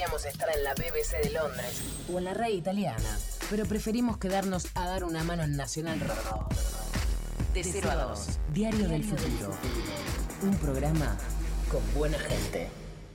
Podríamos estar en la BBC de Londres o en la RAI italiana, pero preferimos quedarnos a dar una mano en Nacional Rock. De 0 a 2, Diario del Futuro. Un programa con buena gente.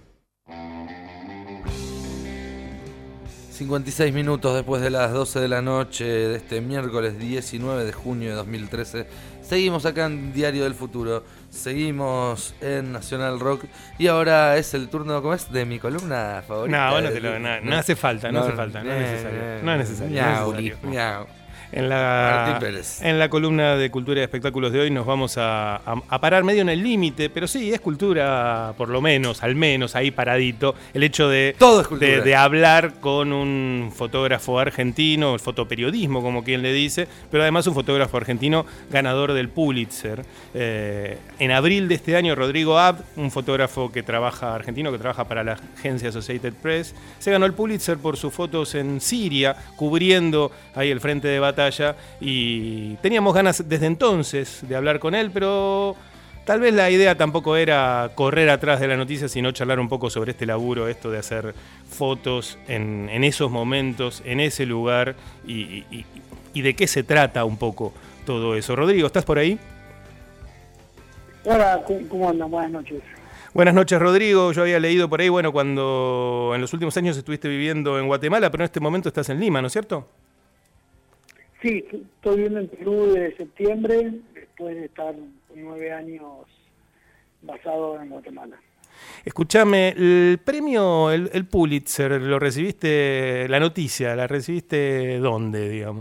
56 minutos después de las 12 de la noche de este miércoles 19 de junio de 2013. Seguimos acá en Diario del Futuro, seguimos en Nacional Rock y ahora es el turno, ¿cómo es? De mi columna favorita. No, no hace falta, no es necesario. No es necesario. Miau. En la columna de Cultura y Espectáculos de hoy nos vamos a parar medio en el límite, pero sí, es cultura, por lo menos, al menos ahí paradito, el hecho Todo es cultura. de hablar con un fotógrafo argentino, el fotoperiodismo, como quien le dice, pero además un fotógrafo argentino ganador del Pulitzer. En abril de este año, Rodrigo Abd, un fotógrafo argentino que trabaja para la agencia Associated Press, se ganó el Pulitzer por sus fotos en Siria, cubriendo ahí el frente de batalla, y teníamos ganas desde entonces de hablar con él, pero tal vez la idea tampoco era correr atrás de la noticia, sino charlar un poco sobre este laburo, esto de hacer fotos en esos momentos, en ese lugar, y de qué se trata un poco todo eso. Rodrigo, ¿estás por ahí? Hola, ¿cómo andan? Buenas noches. Buenas noches, Rodrigo. Yo había leído por ahí, cuando en los últimos años estuviste viviendo en Guatemala, pero en este momento estás en Lima, ¿no es cierto? Sí, estoy viviendo en Perú desde septiembre, después de estar 9 años basado en Guatemala. Escúchame, el premio, el Pulitzer, ¿lo recibiste, la noticia, la recibiste dónde, digamos?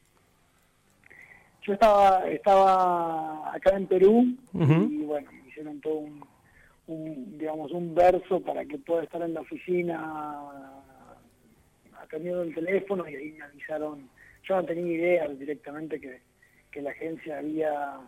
Yo estaba acá en Perú, Uh-huh. y bueno, me hicieron todo un verso para que pueda estar en la oficina atendiendo el teléfono, y ahí me avisaron. Yo no tenía idea directamente que la agencia había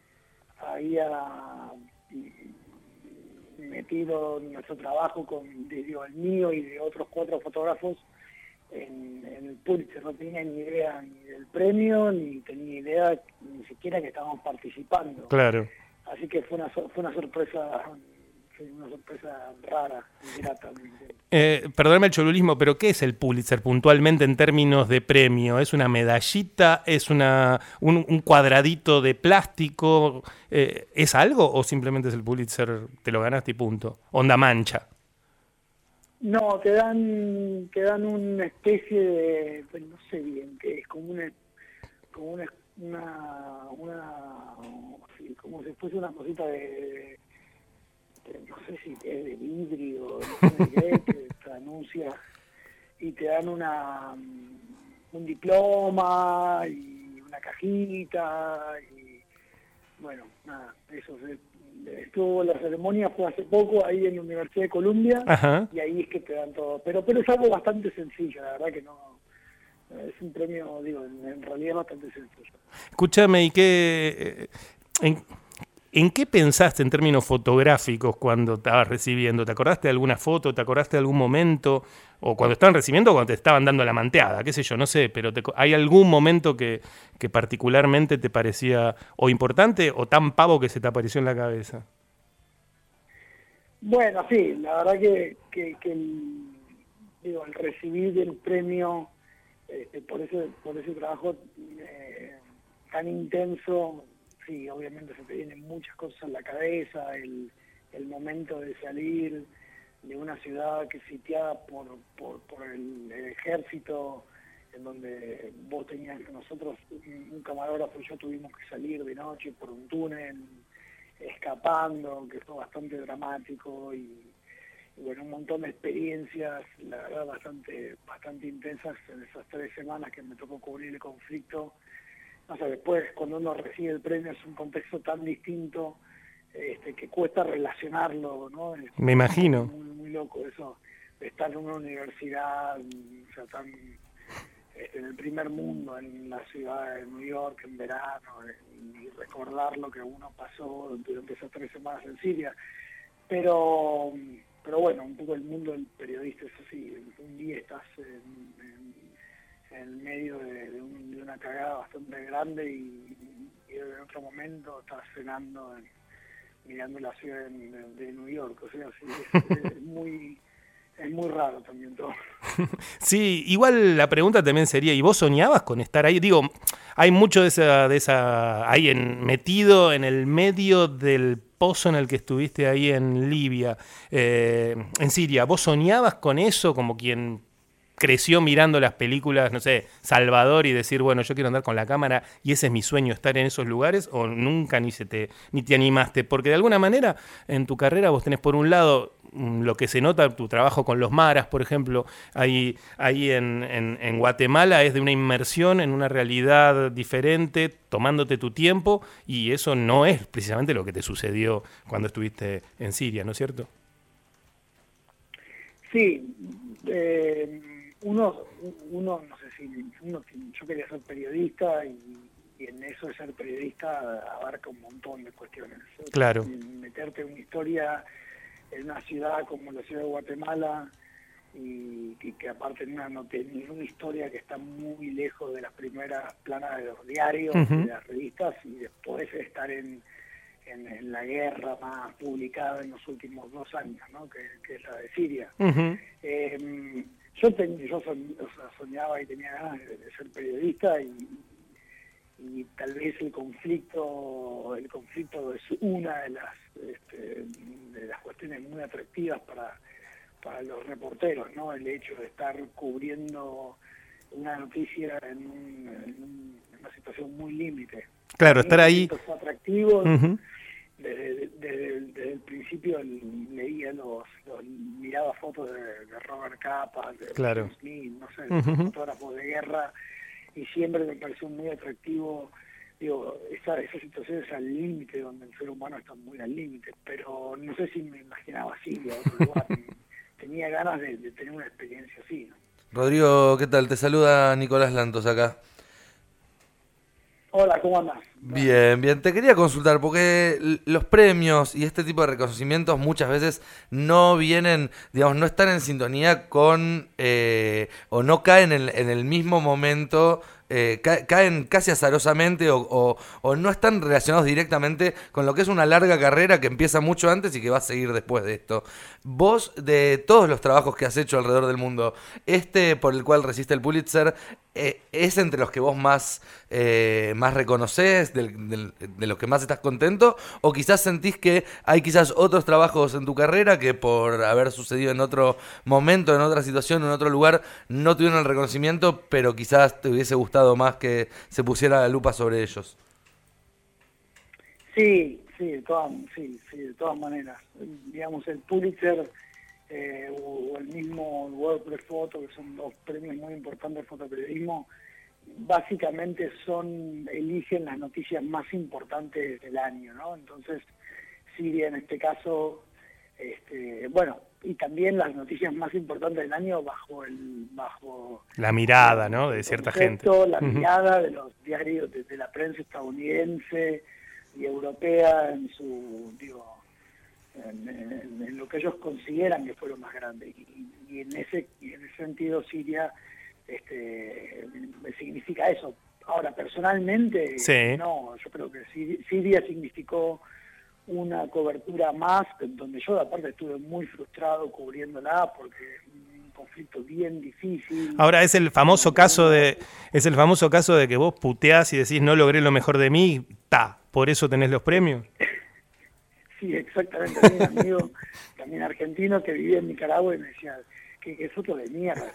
metido nuestro trabajo el mío y de otros 4 fotógrafos en el Pulitzer. No tenía ni idea ni del premio, ni tenía idea ni siquiera que estábamos participando. Claro. Así que fue una sorpresa rara y grata. Perdóname el cholulismo, pero ¿qué es el Pulitzer puntualmente en términos de premio? ¿Es una medallita? ¿Es un cuadradito de plástico? ¿Es algo o simplemente es el Pulitzer, te lo ganaste y punto? Onda mancha. No, te dan una especie de, pues no sé bien qué es, como si fuese una cosita de no sé si es de vidrio, no sé qué es, que te anuncia, y te dan un diploma y una cajita, y bueno, nada, eso estuvo. La ceremonia fue hace poco ahí en la Universidad de Columbia. Ajá. Y ahí es que te dan todo, pero es algo bastante sencillo, la verdad que no. Es un premio, en realidad es bastante sencillo. Escúchame, ¿y en qué pensaste en términos fotográficos cuando estabas recibiendo? ¿Te acordaste de alguna foto? ¿Te acordaste de algún momento? ¿O cuando estaban recibiendo o cuando te estaban dando la manteada? ¿Qué sé yo? No sé, pero ¿hay algún momento que particularmente te parecía o importante o tan pavo que se te apareció en la cabeza? Bueno, sí, la verdad que el recibir el premio por ese trabajo tan intenso, sí, obviamente se te vienen muchas cosas en la cabeza, el momento de salir de una ciudad que es sitiada por el ejército, en donde nosotros, un camarógrafo y yo tuvimos que salir de noche por un túnel, escapando, que fue bastante dramático, y bueno, un montón de experiencias, la verdad, bastante intensas en esas 3 semanas que me tocó cubrir el conflicto. O sea, después, cuando uno recibe el premio, es un contexto tan distinto que cuesta relacionarlo, ¿no? Me imagino. Muy, muy loco eso, de estar en una universidad, o sea, tan en el primer mundo, en la ciudad de New York, en verano, y recordar lo que uno pasó durante esas 3 semanas en Siria. Pero bueno, un poco el mundo del periodista es así. Un día estás en medio de una cagada bastante grande, y en otro momento estás cenando mirando la ciudad de New York. O sea, sí, es muy muy raro también todo. Sí, igual la pregunta también sería, ¿y vos soñabas con estar ahí? Digo, hay mucho de esa ahí metido en el medio del pozo en el que estuviste ahí en Libia, en Siria. ¿Vos soñabas con eso como quien creció mirando las películas, no sé, Salvador, y decir, bueno, yo quiero andar con la cámara y ese es mi sueño, estar en esos lugares? ¿O nunca ni te animaste? Porque de alguna manera en tu carrera vos tenés por un lado lo que se nota, tu trabajo con los maras, por ejemplo, ahí en Guatemala es de una inmersión en una realidad diferente, tomándote tu tiempo, y eso no es precisamente lo que te sucedió cuando estuviste en Siria, ¿no es cierto? Sí, uno no sé si yo quería ser periodista y en eso de ser periodista abarca un montón de cuestiones. Claro. Meterte en una historia en una ciudad como la ciudad de Guatemala y que aparte no tiene una historia que está muy lejos de las primeras planas de los diarios, de las revistas, y después estar en la guerra más publicada en los últimos 2 años, ¿no? que es la de Siria. Yo soñaba y tenía ganas de ser periodista, y tal vez el conflicto es una de las cuestiones muy atractivas para los reporteros, ¿no? El hecho de estar cubriendo una noticia en una situación muy límite. Claro, estar ahí. Fue atractivo. Desde el principio miraba fotos de Robert Capa, de claro. Smith, no sé, fotógrafos de guerra, y siempre me pareció muy atractivo, digo, esas situaciones al límite, donde el ser humano está muy al límite, pero no sé si me imaginaba Siria, otro lugar. Tenía ganas de tener una experiencia así, ¿no? Rodrigo, ¿qué tal? Te saluda Nicolás Lantos acá. Hola, ¿cómo andás? Bien, bien. Te quería consultar porque los premios y este tipo de reconocimientos muchas veces no vienen, digamos, no están en sintonía con o no caen en el mismo momento, caen casi azarosamente o no están relacionados directamente con lo que es una larga carrera que empieza mucho antes y que va a seguir después de esto. Vos, de todos los trabajos que has hecho alrededor del mundo, por el cual recibiste el Pulitzer, ¿es entre los que vos más reconocés, de los que más estás contento? ¿O quizás sentís que hay quizás otros trabajos en tu carrera que por haber sucedido en otro momento, en otra situación, en otro lugar, no tuvieron el reconocimiento, pero quizás te hubiese gustado más que se pusiera la lupa sobre ellos? Sí, de todas maneras. Digamos, el Pulitzer o el mismo World Press Photo, que son 2 premios muy importantes de fotoperiodismo, básicamente eligen las noticias más importantes del año, ¿no? Entonces, Siria en este caso, y también las noticias más importantes del año bajo la mirada, ¿no? De cierta gente. La mirada de los diarios, de la prensa estadounidense y europea en lo que ellos consideran que fue lo más grande, y en ese sentido Siria significa eso. Ahora, personalmente, sí. No, yo creo que Siria significó una cobertura más, donde yo aparte estuve muy frustrado cubriéndola, porque un conflicto bien difícil. Ahora es el famoso caso de que vos puteás y decís no logré lo mejor de mí, por eso tenés los premios. Sí, exactamente. Tenía un amigo también argentino que vivía en Nicaragua y me decía que es otro de mierda.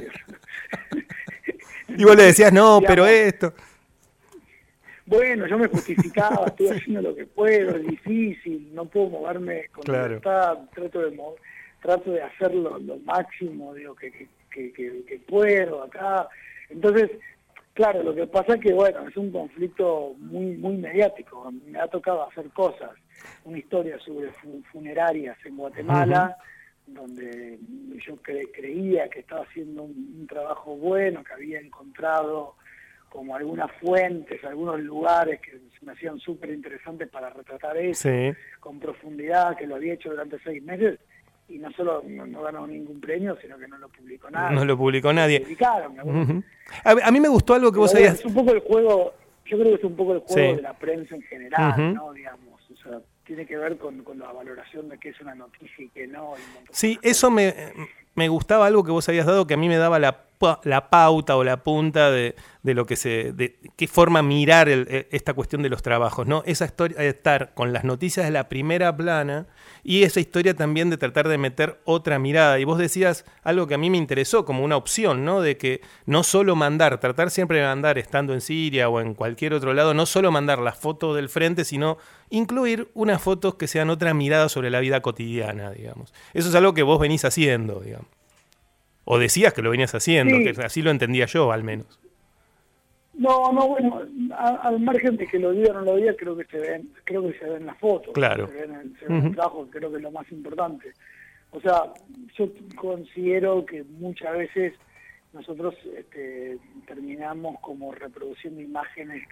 Y vos le decías, no, digamos, pero esto. Bueno, yo me justificaba, estoy haciendo lo que puedo, es difícil, no puedo moverme con libertad, trato de hacerlo lo máximo, digo, que puedo acá. Entonces, claro, lo que pasa es que, bueno, es un conflicto muy mediático. Me ha tocado hacer cosas, una historia sobre funerarias en Guatemala, donde yo creía que estaba haciendo un trabajo bueno, que había encontrado como algunas fuentes, algunos lugares que me hacían súper interesantes para retratar eso, con profundidad, que lo había hecho durante 6 meses, y no solo no ganó ningún premio, sino que no lo publicó nadie. No lo publicó nadie. Publicaron, a mí me gustó algo que vos habías... Es un poco el juego, yo creo que es un poco el juego de la prensa en general, ¿no? Digamos, o sea, tiene que ver con la valoración de qué es una noticia y qué no. Sí, eso me me gustaba algo que vos habías dado que a mí me daba la pauta o la punta de lo que de qué forma mirar esta cuestión de los trabajos, ¿no? Esa historia de estar con las noticias de la primera plana y esa historia también de tratar de meter otra mirada. Y vos decías algo que a mí me interesó como una opción, ¿no? De que no solo tratar siempre de mandar, estando en Siria o en cualquier otro lado, no solo mandar las fotos del frente, sino incluir unas fotos que sean otra mirada sobre la vida cotidiana, digamos. Eso es algo que vos venís haciendo, digamos. O decías que lo venías haciendo, sí. Que así lo entendía yo, al menos. No, bueno, al margen de que lo diga o no lo diga, creo que se ven las fotos. Claro. Se ven el trabajo, creo que es lo más importante. O sea, yo considero que muchas veces nosotros terminamos como reproduciendo imágenes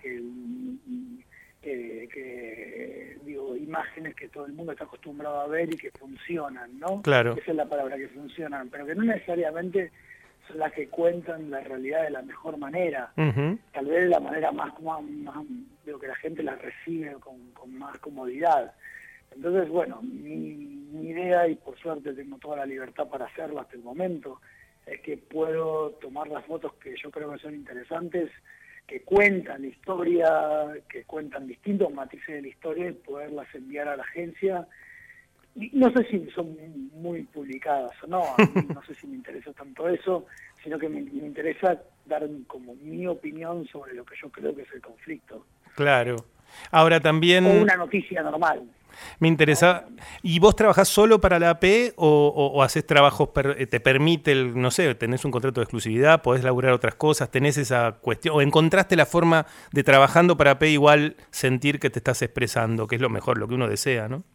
imágenes que todo el mundo está acostumbrado a ver y que funcionan, ¿no? Claro. Esa es la palabra, que funcionan, pero que no necesariamente son las que cuentan la realidad de la mejor manera. Uh-huh. Tal vez de la manera más digo, que la gente la recibe con más comodidad. Entonces, bueno, mi idea, y por suerte tengo toda la libertad para hacerlo hasta el momento, es que puedo tomar las fotos que yo creo que son interesantes, que cuentan la historia, que cuentan distintos matices de la historia, y poderlas enviar a la agencia. Y no sé si son muy publicadas o no, a mí no sé si me interesa tanto eso, sino que me interesa dar como mi opinión sobre lo que yo creo que es el conflicto. Claro. Ahora también... O una noticia normal. Me interesa. ¿Y vos trabajás solo para la AP o haces trabajos, te permite, no sé, tenés un contrato de exclusividad, podés laburar otras cosas, tenés esa cuestión, o encontraste la forma de trabajando para AP igual sentir que te estás expresando, que es lo mejor, lo que uno desea, ¿no?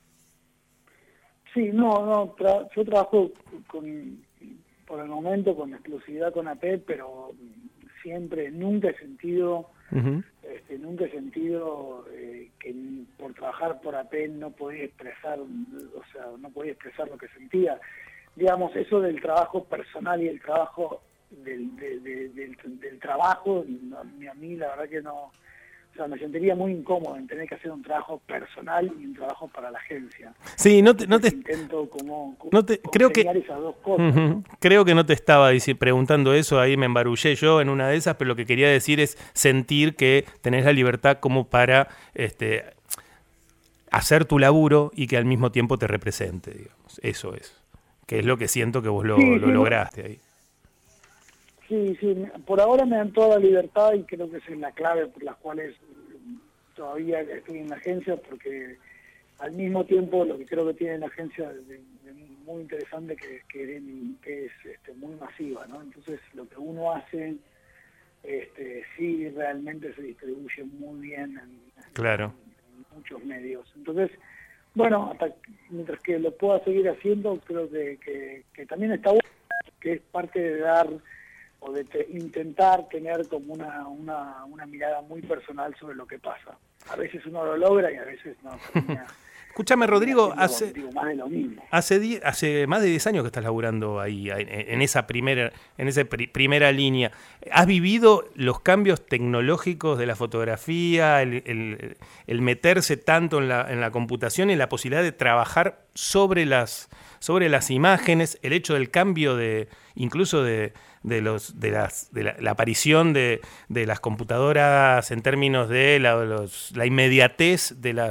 Sí, yo trabajo por el momento con exclusividad con AP, pero nunca he sentido... Uh-huh. Nunca he sentido que por trabajar por AP no podía expresar lo que sentía. Digamos, eso del trabajo personal y el trabajo del trabajo, a mí la verdad que no... O sea, me sentiría muy incómodo en tener que hacer un trabajo personal y un trabajo para la agencia. Sí, intento creo que esas dos cosas. Uh-huh. Creo que no te estaba preguntando eso, ahí me embarullé yo en una de esas, pero lo que quería decir es sentir que tenés la libertad como para hacer tu laburo y que al mismo tiempo te represente, digamos. Eso es, que es lo que siento que vos lo lograste ahí. Sí, por ahora me dan toda la libertad y creo que esa es la clave por las cuales todavía estoy en la agencia, porque al mismo tiempo lo que creo que tiene la agencia de muy interesante que es muy masiva, ¿no? Entonces lo que uno hace sí realmente se distribuye muy bien Claro. en muchos medios. Entonces, bueno, mientras que lo pueda seguir haciendo, creo que también está bueno, que es parte de dar o de intentar tener como una mirada muy personal sobre lo que pasa. A veces uno lo logra y a veces no. Escúchame, Rodrigo, más de lo mismo. Hace más de 10 años que estás laburando ahí, en esa primera línea. ¿Has vivido los cambios tecnológicos de la fotografía, el meterse tanto en la computación y la posibilidad de trabajar sobre las imágenes, el hecho del cambio incluso de la aparición de las computadoras en términos de la inmediatez de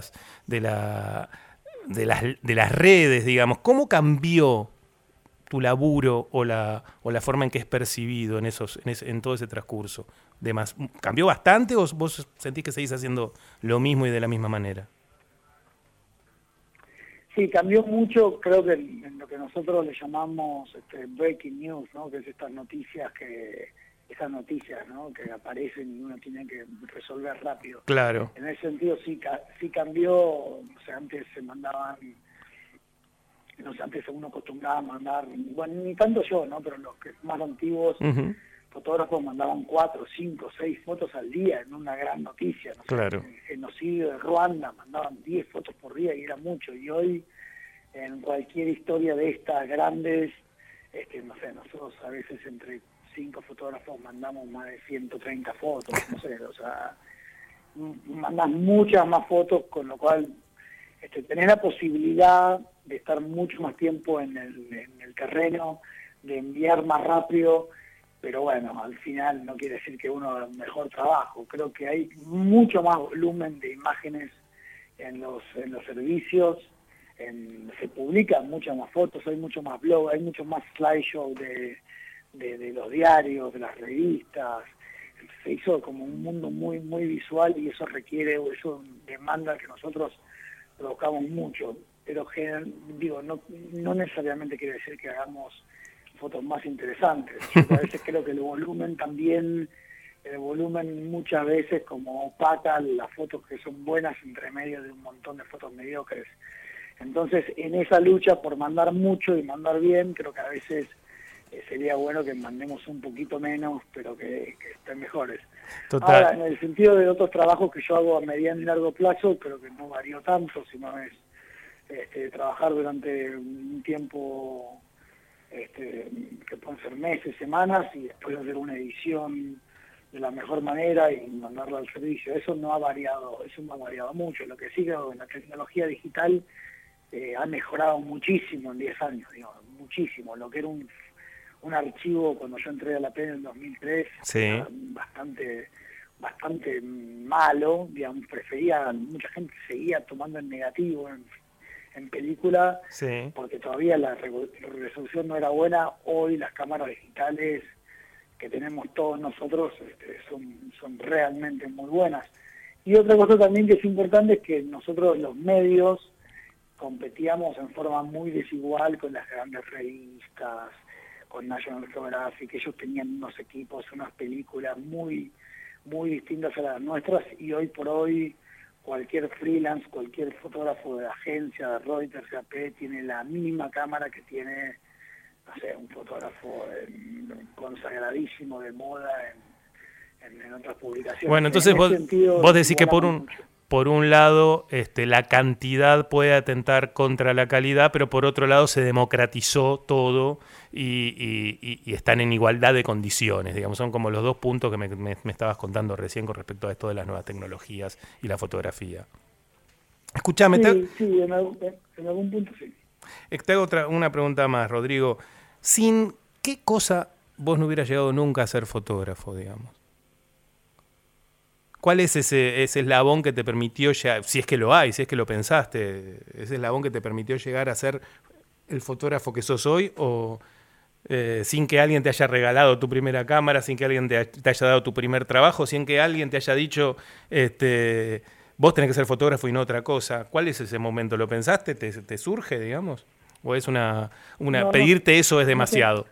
las redes, digamos? ¿Cómo cambió tu laburo o la forma en que es percibido en todo ese transcurso? ¿Cambió bastante o vos sentís que seguís haciendo lo mismo y de la misma manera? Sí, cambió mucho, creo que en lo que nosotros le llamamos breaking news, ¿no? Que es esas noticias, ¿no? Que aparecen y uno tiene que resolver rápido. Claro. En ese sentido sí cambió. O sea, antes se mandaban, antes uno acostumbraba a mandar, bueno, ni tanto yo, ¿no? Pero los que más antiguos, uh-huh, fotógrafos mandaban 4, 5, 6 fotos al día en una gran noticia, ¿no? Claro. El genocidio de Ruanda mandaban 10 fotos por día y era mucho. Y hoy, en cualquier historia de estas grandes, no sé, nosotros a veces entre 5 fotógrafos mandamos más de 130 fotos, no sé, o sea, mandan muchas más fotos, con lo cual tenés la posibilidad de estar mucho más tiempo en el terreno, de enviar más rápido, pero bueno, al final no quiere decir que uno haga un mejor trabajo. Creo que hay mucho más volumen de imágenes en los servicios, se publican muchas más fotos, hay mucho más blog, hay mucho más slideshow de los diarios, de las revistas. Se hizo como un mundo muy muy visual y eso demanda que nosotros produzcamos mucho, pero no necesariamente quiere decir que hagamos fotos más interesantes. Yo a veces creo que el volumen muchas veces como opaca las fotos que son buenas entre medio de un montón de fotos mediocres. Entonces, en esa lucha por mandar mucho y mandar bien, creo que a veces sería bueno que mandemos un poquito menos, pero que estén mejores. Total. Ahora, en el sentido de otros trabajos que yo hago a mediano y largo plazo, creo que no varío tanto, sino es trabajar durante un tiempo que pueden ser meses, semanas, y después hacer una edición de la mejor manera y mandarla al servicio. Eso no ha variado mucho. Lo que sí creo que la tecnología digital ha mejorado muchísimo en 10 años, muchísimo. Lo que era un archivo cuando yo entré a la PEN en el 2003, sí, era bastante malo, digamos, mucha gente seguía tomando en negativo en película, sí, porque todavía la resolución no era buena. Hoy las cámaras digitales que tenemos todos nosotros son realmente muy buenas. Y otra cosa también que es importante es que nosotros los medios competíamos en forma muy desigual con las grandes revistas, con National Geographic. Ellos tenían unos equipos, unas películas muy muy distintas a las nuestras, y hoy por hoy cualquier freelance, cualquier fotógrafo de agencia, de Reuters, de AP, tiene la misma cámara que tiene, no sé, un fotógrafo consagradísimo de moda en otras publicaciones. Bueno, entonces vos decís que por un lado la cantidad puede atentar contra la calidad, pero por otro lado se democratizó todo y están en igualdad de condiciones, digamos. Son como los dos puntos que me estabas contando recién con respecto a esto de las nuevas tecnologías y la fotografía. Escuchame, sí, en algún punto sí. Te hago una pregunta más, Rodrigo. ¿Sin qué cosa vos no hubieras llegado nunca a ser fotógrafo, digamos? ¿Cuál es ese eslabón que te permitió, si es que lo hay, si es que lo pensaste, ese eslabón que te permitió llegar a ser el fotógrafo que sos hoy, o sin que alguien te haya regalado tu primera cámara, sin que alguien te haya dado tu primer trabajo, sin que alguien te haya dicho, vos tenés que ser fotógrafo y no otra cosa? ¿Cuál es ese momento? ¿Lo pensaste? ¿Te surge, digamos? ¿O es pedirte eso es demasiado?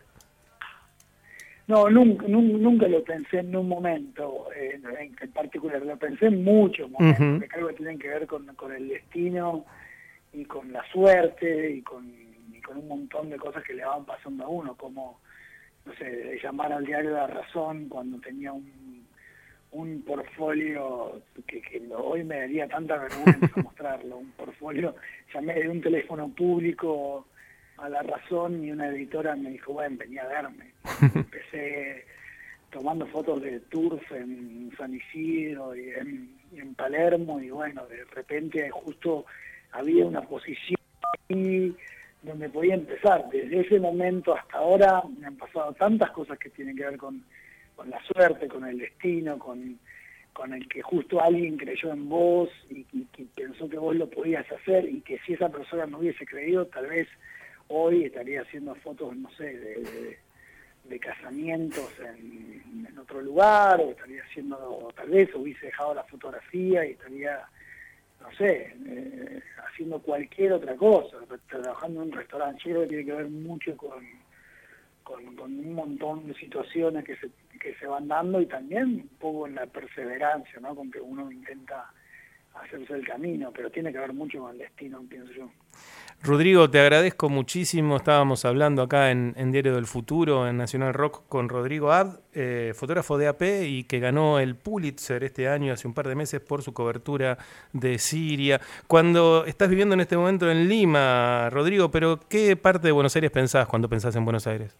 No, nunca lo pensé en un momento en particular, lo pensé en muchos momentos, que creo que tienen que ver con el destino y con la suerte y con un montón de cosas que le van pasando a uno, como, no sé, llamar al diario La Razón cuando tenía un portfolio que hoy me daría tanta vergüenza mostrarlo, un portfolio. Llamé de un teléfono público a La Razón y una editora me dijo, bueno, venía a verme. Empecé tomando fotos de tours en San Isidro y en Palermo, y bueno, de repente justo había una posición ahí donde podía empezar. Desde ese momento hasta ahora me han pasado tantas cosas que tienen que ver con la suerte, con el destino, con el que justo alguien creyó en vos y pensó que vos lo podías hacer, y que si esa persona no hubiese creído, tal vez hoy estaría haciendo fotos, no sé, de casamientos en otro lugar, o estaría haciendo, tal vez hubiese dejado la fotografía y estaría, no sé, haciendo cualquier otra cosa, trabajando en un restaurante. Yo creo que tiene que ver mucho con un montón de situaciones que se van dando, y también un poco en la perseverancia, ¿no? Con que uno intenta hacerse el camino, pero tiene que ver mucho con el destino, pienso yo. Rodrigo, te agradezco muchísimo. Estábamos hablando acá en Diario del Futuro, en Nacional Rock, con Rodrigo Abd, fotógrafo de AP y que ganó el Pulitzer este año, hace un par de meses, por su cobertura de Siria. Cuando estás viviendo en este momento en Lima, Rodrigo, pero ¿qué parte de Buenos Aires pensás cuando pensás en Buenos Aires?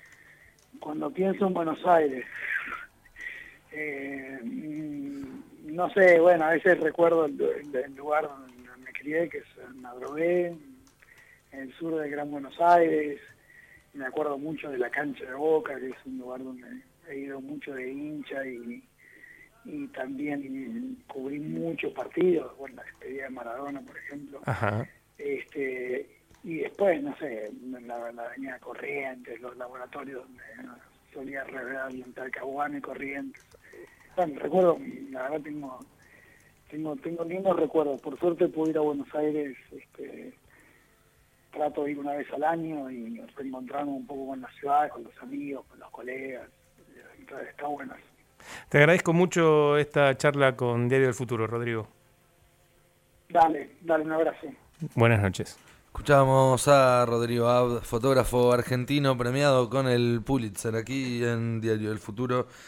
Cuando pienso en Buenos Aires, no sé, bueno, a veces recuerdo el lugar donde me crié, que es en Adrogué, en el sur del Gran Buenos Aires. Me acuerdo mucho de la cancha de Boca, que es un lugar donde he ido mucho de hincha y también cubrí muchos partidos, bueno, la despedida de Maradona, por ejemplo. Ajá. Y después, no sé, la avenida Corrientes, los laboratorios donde solía revelar en Talcahuano y Corrientes. Bueno, recuerdo, la verdad tengo lindos recuerdos. Por suerte pude ir a Buenos Aires, trato de ir una vez al año y reencontrarme un poco con la ciudad, con los amigos, con los colegas. Entonces está bueno eso. Te agradezco mucho esta charla con Diario del Futuro, Rodrigo. Dale, un abrazo. Buenas noches. Escuchamos a Rodrigo Abd, fotógrafo argentino premiado con el Pulitzer aquí en Diario del Futuro.